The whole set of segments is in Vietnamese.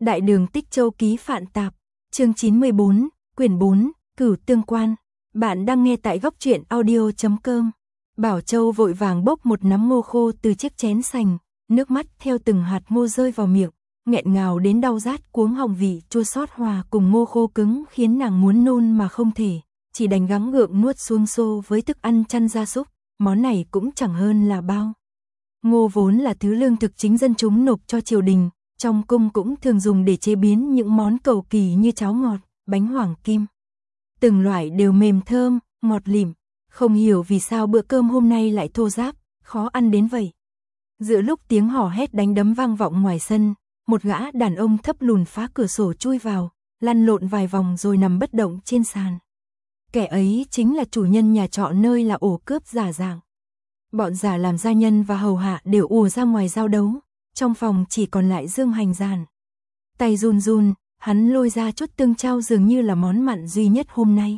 Đại đường Tích Châu ký Phạn Tạp, chương 94, quyển 4, Cửu Tương Quan. Bạn đang nghe tại góc truyện audio.com. Bảo Châu vội vàng bốc một nắm ngô khô từ chiếc chén sành, nước mắt theo từng hạt ngô rơi vào miệng, nghẹn ngào đến đau rát cuống họng, vị chua xót hòa cùng ngô khô cứng khiến nàng muốn nôn mà không thể, chỉ đành gắng gượng nuốt xuống xô với thức ăn chăn gia súc, món này cũng chẳng hơn là bao. Ngô vốn là thứ lương thực chính dân chúng nộp cho triều đình, trong cung cũng thường dùng để chế biến những món cầu kỳ như cháo ngọt, bánh hoàng kim. Từng loại đều mềm thơm, ngọt lịm, không hiểu vì sao bữa cơm hôm nay lại thô ráp, khó ăn đến vậy. Giữa lúc tiếng hò hét đánh đấm vang vọng ngoài sân, một gã đàn ông thấp lùn phá cửa sổ chui vào, lăn lộn vài vòng rồi nằm bất động trên sàn. Kẻ ấy chính là chủ nhân nhà trọ nơi là ổ cướp giả dạng. Bọn giả làm gia nhân và hầu hạ đều ùa ra ngoài giao đấu, trong phòng chỉ còn lại Dương Hành Giản. Tay run run, hắn lôi ra chút tương chao dường như là món mặn duy nhất hôm nay.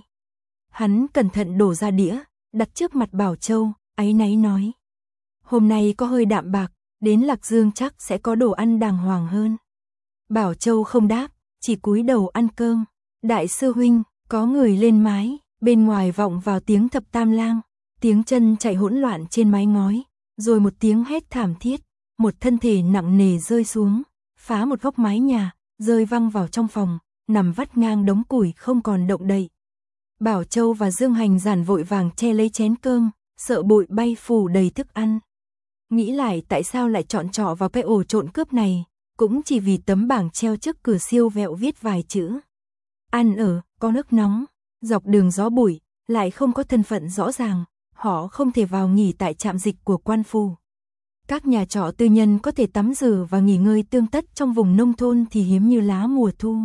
Hắn cẩn thận đổ ra đĩa, đặt trước mặt Bảo Châu, áy náy nói: "Hôm nay có hơi đạm bạc, đến Lạc Dương chắc sẽ có đồ ăn đàng hoàng hơn." Bảo Châu không đáp, chỉ cúi đầu ăn cơm. "Đại sư huynh." Có người lên mái, bên ngoài vọng vào tiếng thập tam lang, tiếng chân chạy hỗn loạn trên mái ngói, rồi một tiếng hét thảm thiết, một thân thể nặng nề rơi xuống, phá một góc mái nhà, rơi văng vào trong phòng, nằm vắt ngang đống củi không còn động đậy. Bảo Châu và Dương Hành Giản vội vàng che lấy chén cơm, sợ bụi bay phủ đầy thức ăn. Nghĩ lại tại sao lại chọn trọ vào cái ổ trộn cướp này, cũng chỉ vì tấm bảng treo trước cửa siêu vẹo viết vài chữ: "Ăn ở, có nước nóng." Dọc đường gió bụi, lại không có thân phận rõ ràng, họ không thể vào nghỉ tại trạm dịch của quan phủ. Các nhà trọ tư nhân có thể tắm rửa và nghỉ ngơi tương tất trong vùng nông thôn thì hiếm như lá mùa thu.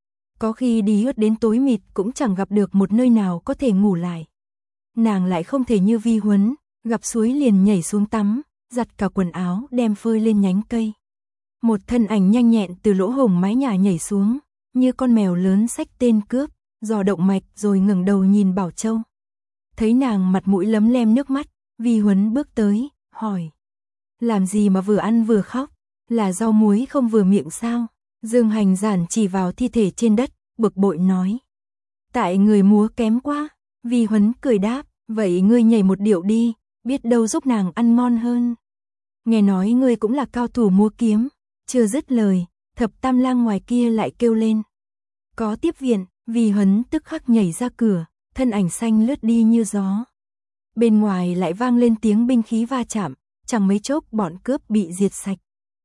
Có khi đi ướt đến tối mịt cũng chẳng gặp được một nơi nào có thể ngủ lại. Nàng lại không thể như Vi Huấn, gặp suối liền nhảy xuống tắm, giặt cả quần áo đem phơi lên nhánh cây. Một thân ảnh nhanh nhẹn từ lỗ hổng mái nhà nhảy xuống, như con mèo lớn xách tên cướp, dò động mạch rồi ngẩng đầu nhìn Bảo Châu. Thấy nàng mặt mũi lấm lem nước mắt, Vi Huấn bước tới, hỏi: "Làm gì mà vừa ăn vừa khóc, là rau muối không vừa miệng sao?" Dương Hành Giản chỉ vào thi thể trên đất, bực bội nói: "Tại người múa kém quá." Vi Huấn cười đáp: "Vậy ngươi nhảy một điệu đi, biết đâu giúp nàng ăn ngon hơn. Nghe nói ngươi cũng là cao thủ múa kiếm." Chưa dứt lời, thập tam lang ngoài kia lại kêu lên: "Có tiếp viện." Vi Huấn tức khắc nhảy ra cửa, thân ảnh xanh lướt đi như gió. Bên ngoài lại vang lên tiếng binh khí va chạm, chẳng mấy chốc bọn cướp bị diệt sạch.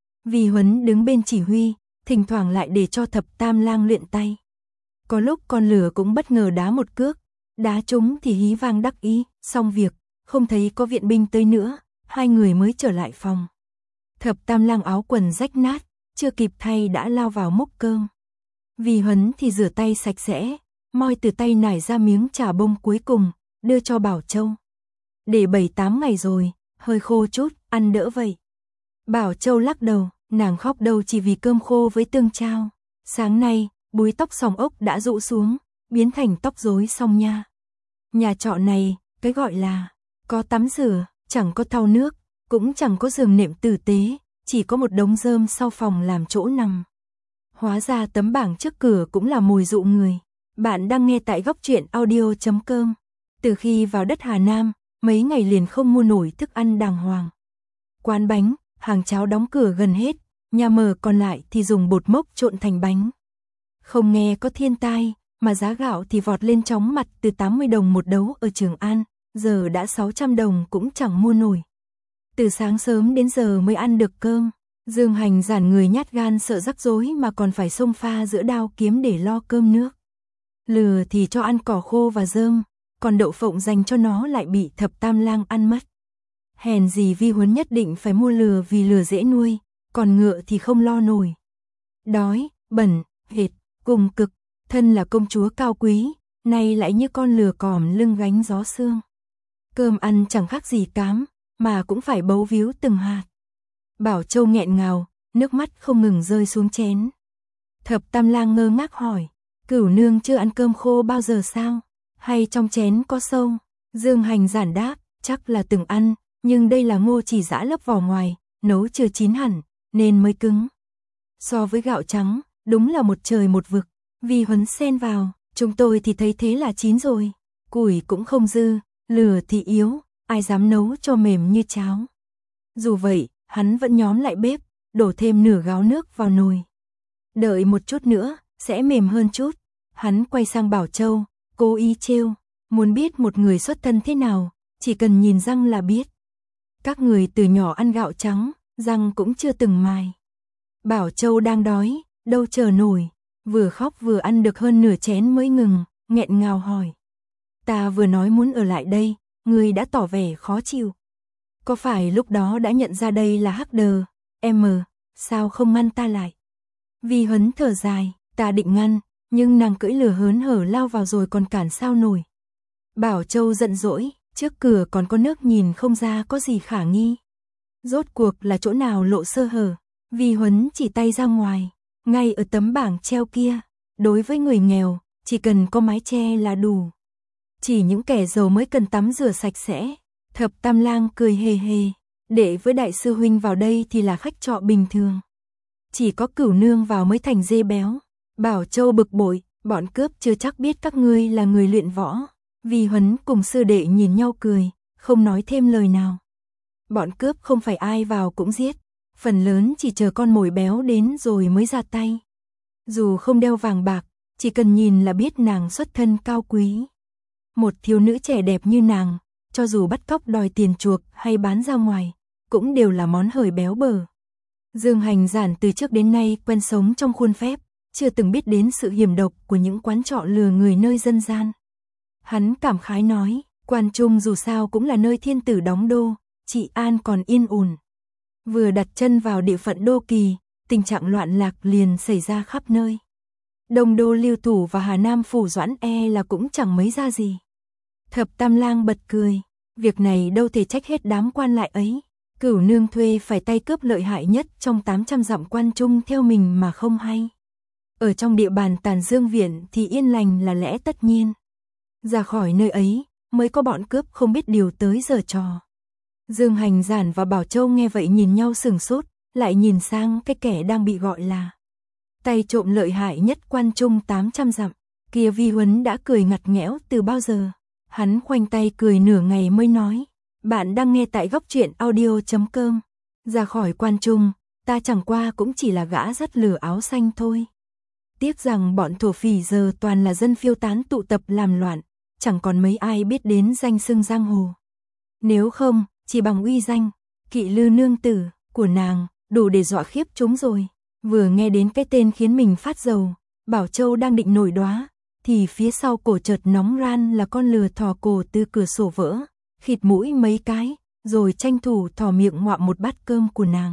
Vi Huấn đứng bên chỉ huy, thỉnh thoảng lại để cho thập tam lang luyện tay. Có lúc con lửa cũng bất ngờ đá một cước, đá trúng thì hí vang đắc ý, xong việc, không thấy có viện binh tới nữa, hai người mới trở lại phòng. Thập tam lang áo quần rách nát, chưa kịp thay đã lao vào múc cơm. Vi Huấn thì rửa tay sạch sẽ, moi từ tay nải ra miếng chả bông cuối cùng, đưa cho Bảo Châu. "Để 7-8 ngày rồi, hơi khô chút, ăn đỡ vậy." Bảo Châu lắc đầu, nàng khóc đâu chỉ vì cơm khô với tương chao. Sáng nay, búi tóc sòng ốc đã rũ xuống, biến thành tóc rối song nha. Nhà trọ này, cái gọi là có tắm rửa, chẳng có thau nước, cũng chẳng có giường nệm tử tế, chỉ có một đống rơm sau phòng làm chỗ nằm. Hóa ra tấm bảng trước cửa cũng là mồi dụ người. Bạn đang nghe tại góc truyện audio.com. Từ khi vào đất Hà Nam, mấy ngày liền không mua nổi thức ăn đàng hoàng. Quán bánh, hàng cháo đóng cửa gần hết, nhà mở còn lại thì dùng bột mốc trộn thành bánh. Không nghe có thiên tai, mà giá gạo thì vọt lên chóng mặt từ 80 đồng một đấu ở Trường An, giờ đã 600 đồng cũng chẳng mua nổi. Từ sáng sớm đến giờ mới ăn được cơm. Dương Hành Giản người nhát gan sợ rắc rối mà còn phải xông pha giữa đao kiếm để lo cơm nước. Lừa thì cho ăn cỏ khô và rơm, còn đậu phộng dành cho nó lại bị thập tam lang ăn mất. Hèn gì Vi Huấn nhất định phải mua lừa vì lừa dễ nuôi, còn ngựa thì không lo nổi. Đói, bẩn, hệt, cùng cực, thân là công chúa cao quý, nay lại như con lừa còm lưng gánh gió sương. Cơm ăn chẳng khác gì cám, mà cũng phải bấu víu từng hạt. Bảo Châu nghẹn ngào, nước mắt không ngừng rơi xuống chén. Thập tam lang ngơ ngác hỏi: "Cửu nương chưa ăn cơm khô bao giờ sao? Hay trong chén có sâu?" Dương Hành Giản đáp: "Chắc là từng ăn, nhưng đây là ngô chỉ giã lớp vỏ ngoài, nấu chưa chín hẳn, nên mới cứng. So với gạo trắng, đúng là một trời một vực. Vi Huấn xen vào, chúng tôi thì thấy thế là chín rồi. Củi cũng không dư, lửa thì yếu, ai dám nấu cho mềm như cháo. Dù vậy, hắn vẫn nhóm lại bếp, đổ thêm nửa gáo nước vào nồi. Đợi một chút nữa, sẽ mềm hơn chút. Hắn quay sang Bảo Châu, cố ý trêu, muốn biết một người xuất thân thế nào, chỉ cần nhìn răng là biết. Các người từ nhỏ ăn gạo trắng, răng cũng chưa từng mài. Bảo Châu đang đói, đâu chờ nổi, vừa khóc vừa ăn được hơn nửa chén mới ngừng, nghẹn ngào hỏi. Ta vừa nói muốn ở lại đây, người đã tỏ vẻ khó chịu. Có phải lúc đó đã nhận ra đây là HD, sao không ngăn ta lại? Vi Huấn thở dài, ta định ngăn, nhưng nàng cưỡi lửa hớn hở lao vào rồi còn cản sao nổi. Bảo Châu giận dỗi, trước cửa còn có nước nhìn không ra có gì khả nghi. Rốt cuộc là chỗ nào lộ sơ hở? Vi Huấn chỉ tay ra ngoài, ngay ở tấm bảng treo kia. Đối với người nghèo, chỉ cần có mái che là đủ. Chỉ những kẻ giàu mới cần tắm rửa sạch sẽ. Thập Tam Lang cười hề hề, để với đại sư huynh vào đây thì là khách trọ bình thường. Chỉ có Cửu nương vào mới thành dê béo. Bảo Châu bực bội, bọn cướp chưa chắc biết các ngươi là người luyện võ. Vi Huấn cùng sư đệ nhìn nhau cười, không nói thêm lời nào. Bọn cướp không phải ai vào cũng giết, phần lớn chỉ chờ con mồi béo đến rồi mới ra tay. Dù không đeo vàng bạc, chỉ cần nhìn là biết nàng xuất thân cao quý. Một thiếu nữ trẻ đẹp như nàng, cho dù bắt cóc đòi tiền chuộc hay bán ra ngoài, cũng đều là món hời béo bở. Dương Hành Giản từ trước đến nay quen sống trong khuôn phép, chưa từng biết đến sự hiểm độc của những quán trọ lừa người nơi dân gian. Hắn cảm khái nói, Quan Trung dù sao cũng là nơi thiên tử đóng đô, trị an còn yên ổn. Vừa đặt chân vào địa phận Đô Kỳ, tình trạng loạn lạc liền xảy ra khắp nơi. Đông Đô Lưu Thủ và Hà Nam Phủ Doãn là cũng chẳng mấy ra gì. Thập Tam Lang bật cười, việc này đâu thể trách hết đám quan lại ấy. Cửu nương thuê phải tay cướp lợi hại nhất trong 800 dặm Quan Trung theo mình mà không hay. Ở trong địa bàn Tàn Dương Viện thì yên lành là lẽ tất nhiên. Ra khỏi nơi ấy, mới có bọn cướp không biết điều tới giở trò. Dương Hành Giản và Bảo Châu nghe vậy nhìn nhau sửng sốt, lại nhìn sang cái kẻ đang bị gọi là tay trộm lợi hại nhất Quan Trung 800 dặm. Kia Vi Huấn đã cười ngặt nghẽo từ bao giờ. Hắn khoanh tay cười nửa ngày mới nói, bạn đang nghe tại góc truyện audio.com. Ra khỏi Quan Trung, ta chẳng qua cũng chỉ là gã dắt lửa áo xanh thôi. Tiếc rằng bọn thổ phỉ giờ toàn là dân phiêu tán tụ tập làm loạn, chẳng còn mấy ai biết đến danh xưng giang hồ. Nếu không, chỉ bằng uy danh, Kỵ Lư nương tử của nàng, đủ để dọa khiếp chúng rồi. Vừa nghe đến cái tên khiến mình phát dầu, Bảo Châu đang định nổi đoá, thì phía sau cổ chợt nóng ran là con lừa thò cổ từ cửa sổ vỡ, khịt mũi mấy cái, rồi tranh thủ thò miệng ngoạm một bát cơm của nàng.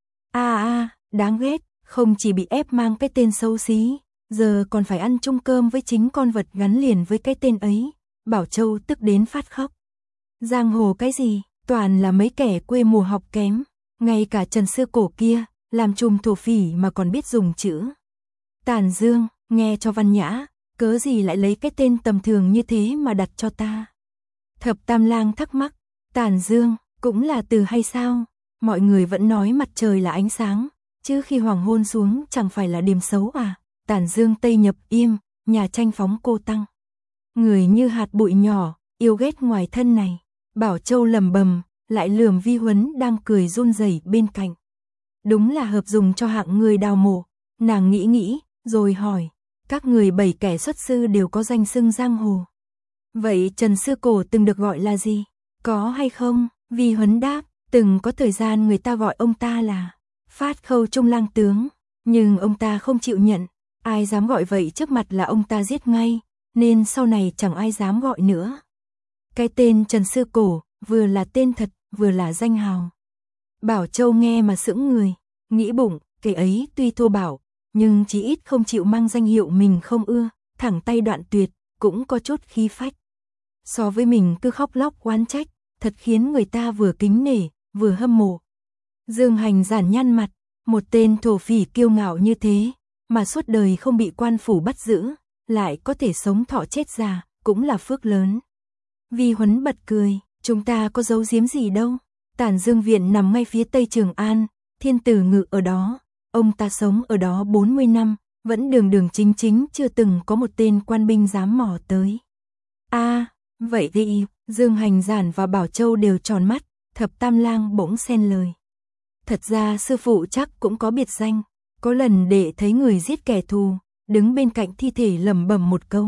Đáng ghét, không chỉ bị ép mang cái tên xấu xí, giờ còn phải ăn chung cơm với chính con vật gắn liền với cái tên ấy. Bảo Châu tức đến phát khóc. Giang hồ cái gì, toàn là mấy kẻ quê mùa học kém, ngay cả Trần Sư Cổ kia, làm trùm thổ phỉ mà còn biết dùng chữ Tàn Dương, nghe cho văn nhã, cớ gì lại lấy cái tên tầm thường như thế mà đặt cho ta. Thập Tam Lang thắc mắc, Tàn Dương, cũng là từ hay sao? Mọi người vẫn nói mặt trời là ánh sáng, chứ khi hoàng hôn xuống chẳng phải là điểm xấu à? Tàn Dương Tây nhập im, nhà tranh phóng cô tăng. Người như hạt bụi nhỏ, yêu ghét ngoài thân này. Bảo Châu lầm bầm, lại lườm Vi Huấn đang cười run rẩy bên cạnh. Đúng là hợp dùng cho hạng người đào mộ. Nàng nghĩ nghĩ, rồi hỏi, các người 7 kẻ xuất sư đều có danh xưng giang hồ. Vậy Trần Sư Cổ từng được gọi là gì? Có hay không? Vi Huấn đáp, từng có thời gian người ta gọi ông ta là Phát Khâu Trung Lang tướng, nhưng ông ta không chịu nhận, ai dám gọi vậy trước mặt là ông ta giết ngay, nên sau này chẳng ai dám gọi nữa. Cái tên Trần Sư Cổ, vừa là tên thật, vừa là danh hào. Bảo Châu nghe mà sững người, nghĩ bụng, kẻ ấy tuy thô bạo, nhưng chí ít không chịu mang danh hiệu mình không ưa, thẳng tay đoạn tuyệt, cũng có chút khí phách. So với mình cứ khóc lóc oán trách, thật khiến người ta vừa kính nể, vừa hâm mộ. Dương Hành Giản nhăn mặt, một tên thổ phỉ kiêu ngạo như thế, mà suốt đời không bị quan phủ bắt giữ, lại có thể sống thọ chết già, cũng là phước lớn. Vi Huấn bật cười, chúng ta có giấu giếm gì đâu. Tản Dương Viện nằm ngay phía tây Trường An, thiên tử ngự ở đó, ông ta sống ở đó 40 năm, Vẫn đường đường chính chính chưa từng có một tên quan binh dám mò tới. Vậy thì, Dương Hành Giản và Bảo Châu đều tròn mắt, Thập Tam Lang bỗng xen lời. Thật ra sư phụ chắc cũng có biệt danh, có lần đệ thấy người giết kẻ thù, đứng bên cạnh thi thể lẩm bẩm một câu.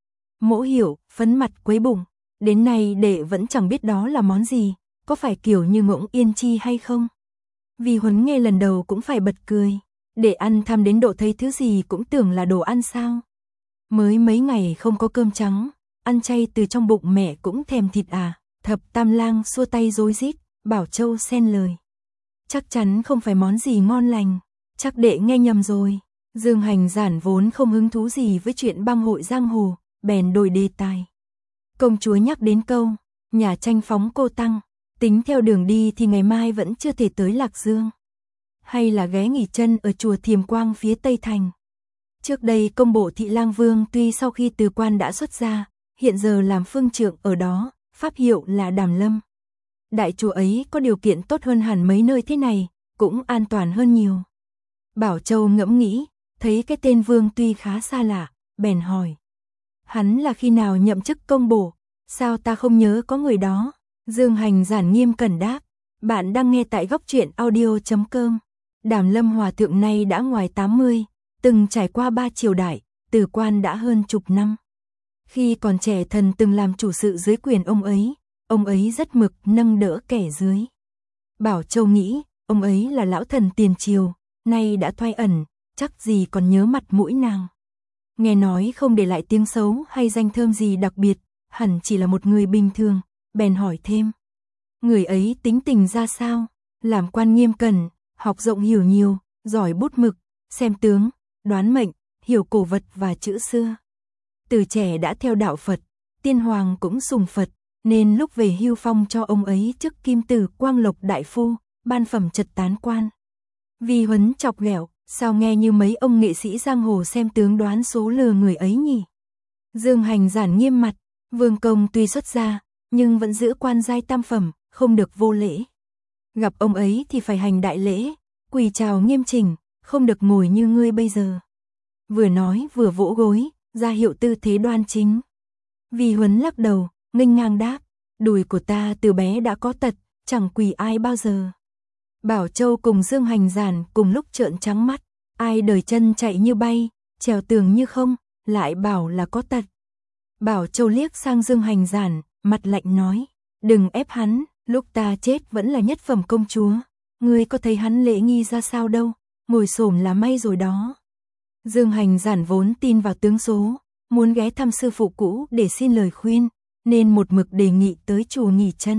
Mỗ hiểu, phấn mặt quấy bụng, đến nay đệ vẫn chẳng biết đó là món gì, có phải kiểu như ngỗng yên chi hay không? Vì Huấn nghe lần đầu cũng phải bật cười, đệ ăn tham đến độ thấy thứ gì cũng tưởng là đồ ăn sao? Mới mấy ngày không có cơm trắng, ăn chay từ trong bụng mẹ cũng thèm thịt à? Thập Tam Lang xua tay rối rít, Bảo Châu xen lời. Chắc chắn không phải món gì ngon lành, chắc đệ nghe nhầm rồi. Dương Hành Giản vốn không hứng thú gì với chuyện bang hội giang hồ, bèn đổi đề tài. Công chúa nhắc đến câu, nhà tranh phóng cô tăng, tính theo đường đi thì ngày mai vẫn chưa thể tới Lạc Dương. Hay là ghé nghỉ chân ở chùa Thiềm Quang phía Tây Thành. Trước đây công bộ Thị Lang Vương tuy sau khi từ quan đã xuất gia, hiện giờ làm phương trượng ở đó, pháp hiệu là Đàm Lâm. Đại chùa ấy có điều kiện tốt hơn hẳn mấy nơi thế này, cũng an toàn hơn nhiều. Bảo Châu ngẫm nghĩ, thấy cái tên Vương tuy khá xa lạ, bèn hỏi. Hắn là khi nào nhậm chức công bộ, sao ta không nhớ có người đó? Dương Hành Giản nghiêm cẩn đáp, bạn đang nghe tại góc truyện audio.com. Đàm Lâm Hòa Thượng nay đã ngoài 80, từng trải qua 3 triều đại, từ quan đã hơn chục năm. Khi còn trẻ thần từng làm chủ sự dưới quyền ông ấy rất mực nâng đỡ kẻ dưới. Bảo Châu nghĩ, ông ấy là lão thần tiền triều, nay đã thoái ẩn, chắc gì còn nhớ mặt mũi nàng. Nghe nói không để lại tiếng xấu hay danh thơm gì đặc biệt, hẳn chỉ là một người bình thường, bèn hỏi thêm. Người ấy tính tình ra sao? Làm quan nghiêm cẩn, học rộng hiểu nhiều, giỏi bút mực, xem tướng, đoán mệnh, hiểu cổ vật và chữ xưa. Từ trẻ đã theo đạo Phật, tiên hoàng cũng sùng Phật, nên lúc về hưu phong cho ông ấy chức Kim Tử Quang Lộc đại phu, ban phẩm trật tán quan. Vì Huấn chọc ghẹo, sao nghe như mấy ông nghệ sĩ giang hồ xem tướng đoán số lừa người ấy nhỉ? Dương Hành Giản nghiêm mặt, Vương công tuy xuất gia, nhưng vẫn giữ quan giai tam phẩm, không được vô lễ. Gặp ông ấy thì phải hành đại lễ, quỳ chào nghiêm chỉnh, không được ngồi như ngươi bây giờ. Vừa nói vừa vỗ gối, ra hiệu tư thế đoan chính. Vì Huấn lắc đầu, nghênh ngang đáp, đùi của ta từ bé đã có tật, chẳng quỳ ai bao giờ. Bảo Châu cùng Dương Hành Giản cùng lúc trợn trắng mắt, ai đời chân chạy như bay, trèo tường như không, lại bảo là có tật. Bảo Châu liếc sang Dương Hành Giản, mặt lạnh nói, đừng ép hắn, lúc ta chết vẫn là nhất phẩm công chúa, ngươi có thấy hắn lễ nghi ra sao đâu, ngồi xổm là may rồi đó. Dương Hành Giản vốn tin vào tướng số, muốn ghé thăm sư phụ cũ để xin lời khuyên, nên một mực đề nghị tới chùa nghỉ chân.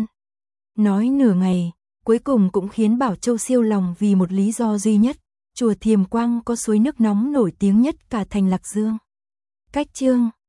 Nói nửa ngày, cuối cùng cũng khiến Bảo Châu siêu lòng vì một lý do duy nhất, chùa Thiềm Quang có suối nước nóng nổi tiếng nhất cả thành Lạc Dương. Cách chương